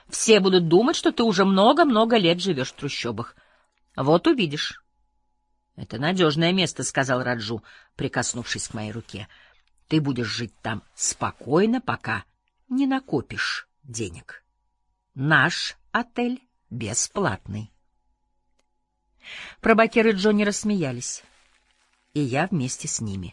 Все будут думать, что ты уже много-много лет живешь в трущобах. Вот увидишь. — Это надежное место, — сказал Раджу, прикоснувшись к моей руке. — Ты будешь жить там спокойно, пока не накопишь денег. Наш отель бесплатный. Пробакер и Джонни рассмеялись, и я вместе с ними.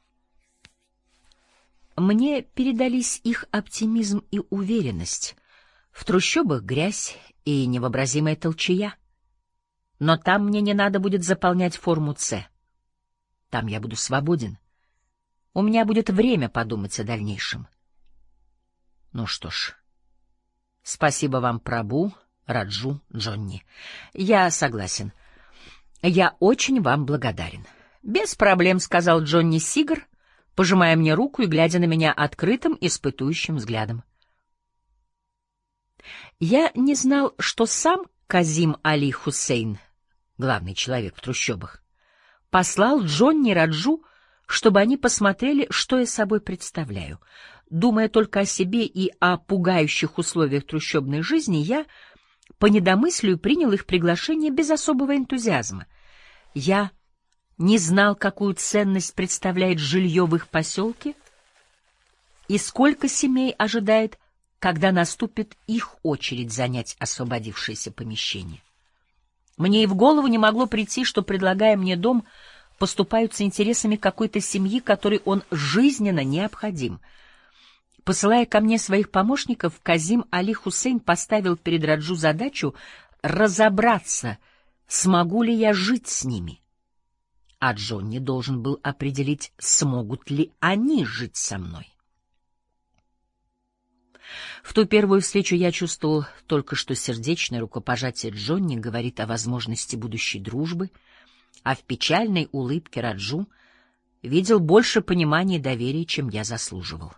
Мне передались их оптимизм и уверенность. В трущобах грязь и невообразимая толчая. Но там мне не надо будет заполнять форму С. Там я буду свободен. У меня будет время подумать о дальнейшем. Ну что ж, спасибо вам, Прабу, Раджу, Джонни. Я согласен. Я очень вам благодарен. Без проблем, — сказал Джонни Сигар, пожимая мне руку и глядя на меня открытым, испытующим взглядом. Я не знал, что сам Казим Али Хусейн, главный человек в трущобах, послал Джонни и Раджу, чтобы они посмотрели, что я собой представляю. Думая только о себе и о пугающих условиях трущобной жизни, я по недомыслию принял их приглашение без особого энтузиазма. Я не знал, какую ценность представляет жилье в их поселке и сколько семей ожидает, когда наступит их очередь занять освободившееся помещение. Мне и в голову не могло прийти, что, предлагая мне дом, поступаются интересами какой-то семьи, которой он жизненно необходим. Посылая ко мне своих помощников, Казим Али Хусейн поставил перед Раджу задачу разобраться, смогу ли я жить с ними. А Джонни должен был определить, смогут ли они жить со мной. В ту первую встречу я чувствовал только, что сердечное рукопожатие Джонни говорит о возможности будущей дружбы, а в печальной улыбке Раджу видел больше понимания и доверия, чем я заслуживал.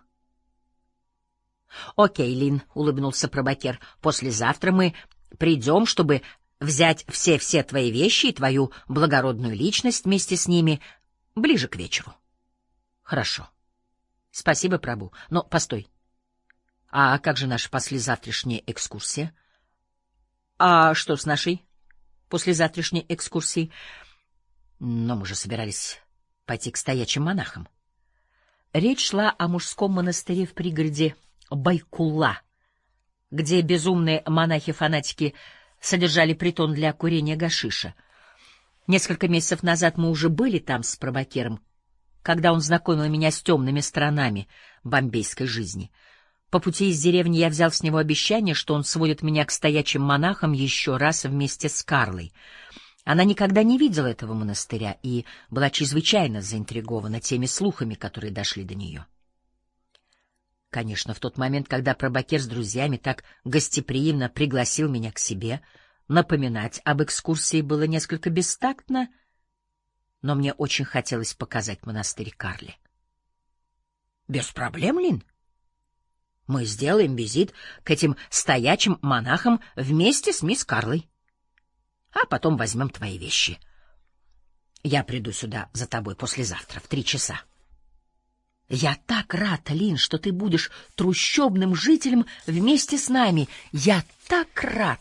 — Окей, Лин, — улыбнулся Пробакер, — послезавтра мы придем, чтобы взять все твои вещи и твою благородную личность вместе с ними ближе к вечеру. — Хорошо. — Спасибо, Прабу. Но постой. А как же наша послезавтрашняя экскурсия? — А что с нашей послезавтрашней экскурсией? Но мы же собирались пойти к стоячим монахам. Речь шла о мужском монастыре в пригороде Байкулла, где безумные монахи-фанатики содержали притон для курения гашиша. Несколько месяцев назад мы уже были там с Пробакером, когда он знакомил меня с темными сторонами бомбейской жизни. По пути из деревни я взял с него обещание, что он сводит меня к стоячим монахам еще раз вместе с Карлой. Она никогда не видела этого монастыря и была чрезвычайно заинтригована теми слухами, которые дошли до нее. Конечно, в тот момент, когда Пробакер с друзьями так гостеприимно пригласил меня к себе, напоминать об экскурсии было несколько бестактно, но мне очень хотелось показать монастырь Карле. — Без проблем, Лин. Мы сделаем визит к этим стоячим монахам вместе с мисс Карлой. А потом возьмем твои вещи. Я приду сюда за тобой послезавтра в 3 часа. Я так рад, Лин, что ты будешь трущобным жителем вместе с нами. Я так рад.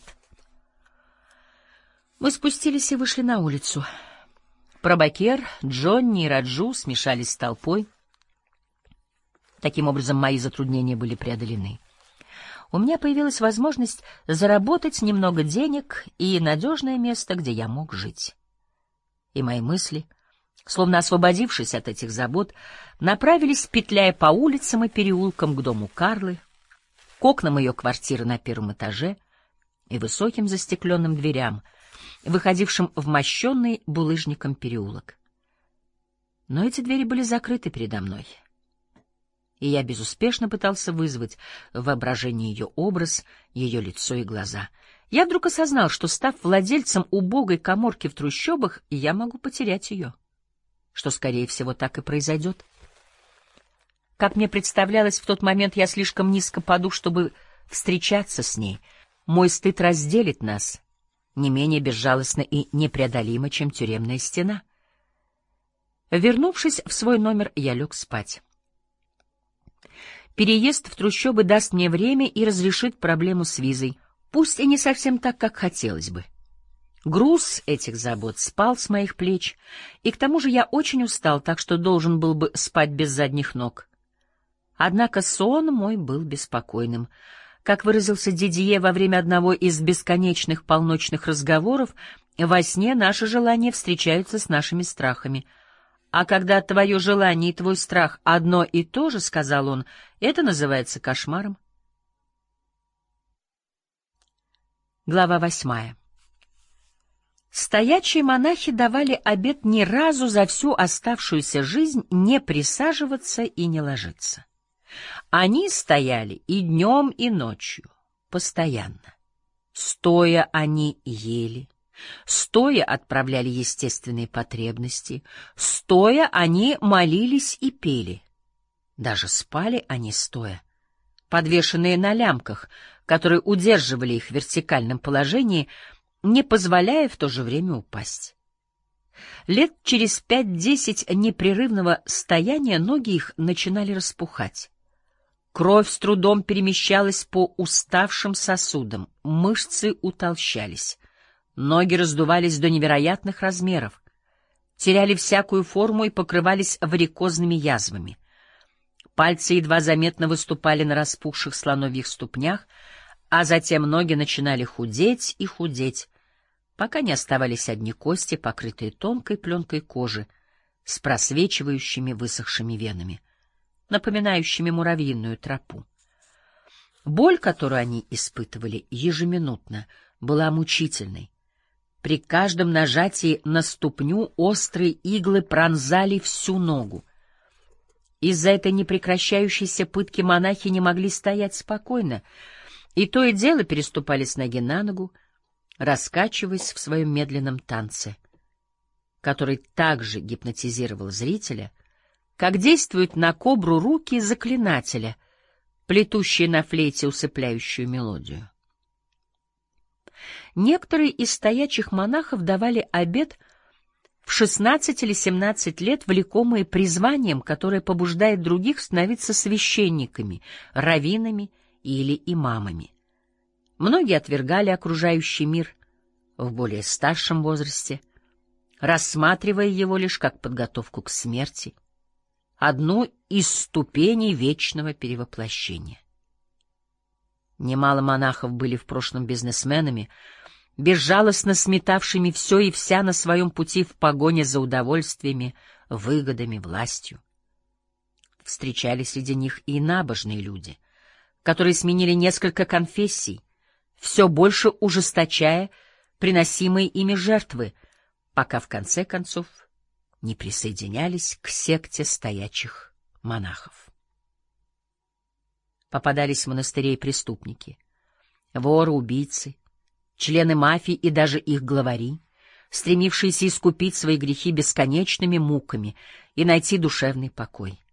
Мы спустились и вышли на улицу. Пробакер, Джонни и Раджу смешались с толпой. Таким образом, мои затруднения были преодолены. У меня появилась возможность заработать немного денег и надежное место, где я мог жить. И мои мысли, словно освободившись от этих забот, направились, петляя по улицам и переулкам, к дому Карлы, к окнам ее квартиры на 1-м этаже и высоким застекленным дверям, выходившим в мощенный булыжником переулок. Но эти двери были закрыты передо мной, и я безуспешно пытался вызвать в воображении ее образ, ее лицо и глаза. Я вдруг осознал, что, став владельцем убогой каморки в трущобах, я могу потерять ее, что, скорее всего, так и произойдет. Как мне представлялось, в тот момент я слишком низко паду, чтобы встречаться с ней. Мой стыд разделит нас, не менее безжалостно и непреодолимо, чем тюремная стена. Вернувшись в свой номер, я лег спать. Переезд в трущобы даст мне время и разрешит проблему с визой, пусть и не совсем так, как хотелось бы. Груз этих забот спал с моих плеч, и к тому же я очень устал, так что должен был бы спать без задних ног. Однако сон мой был беспокойным. Как выразился Дидье во время одного из бесконечных полночных разговоров, во сне наши желания встречаются с нашими страхами. А когда твое желание и твой страх одно и то же, — сказал он, — это называется кошмаром. Глава 8. Стоячие монахи давали обет ни разу за всю оставшуюся жизнь не присаживаться и не ложиться. Они стояли и днем, и ночью, постоянно. Стоя они ели, стоя отправляли естественные потребности, стоя они молились и пели. Даже спали они стоя, подвешенные на лямках, которые удерживали их в вертикальном положении, не позволяя в то же время упасть. Лет через 5-10 непрерывного стояния ноги их начинали распухать. Кровь с трудом перемещалась по уставшим сосудам, мышцы утолщались, ноги раздувались до невероятных размеров, теряли всякую форму и покрывались варикозными язвами. Пальцы едва заметно выступали на распухших слоновьих ступнях, а затем ноги начинали худеть и худеть, пока не оставались одни кости, покрытые тонкой пленкой кожи с просвечивающими высохшими венами, напоминающими муравьиную тропу. Боль, которую они испытывали ежеминутно, была мучительной. При каждом нажатии на ступню острые иглы пронзали всю ногу. Из-за этой непрекращающейся пытки монахи не могли стоять спокойно, и то и дело переступали с ноги на ногу, раскачиваясь в своем медленном танце, который также гипнотизировал зрителя, как действуют на кобру руки заклинателя, плетущие на флейте усыпляющую мелодию. Некоторые из стоячих монахов давали обет в 16 или 17 лет, влекомые призванием, которое побуждает других становиться священниками, раввинами или имамами. Многие отвергали окружающий мир в более старшем возрасте, рассматривая его лишь как подготовку к смерти, одну из ступеней вечного перевоплощения. Немало монахов были в прошлом бизнесменами, безжалостно сметавшими все и вся на своем пути в погоне за удовольствиями, выгодами, властью. Встречались среди них и набожные люди, которые сменили несколько конфессий, все больше ужесточая приносимые ими жертвы, пока в конце концов не присоединялись к секте стоячих монахов. Попадались в монастыре и преступники, воры, убийцы, члены мафии и даже их главари, стремившиеся искупить свои грехи бесконечными муками и найти душевный покой.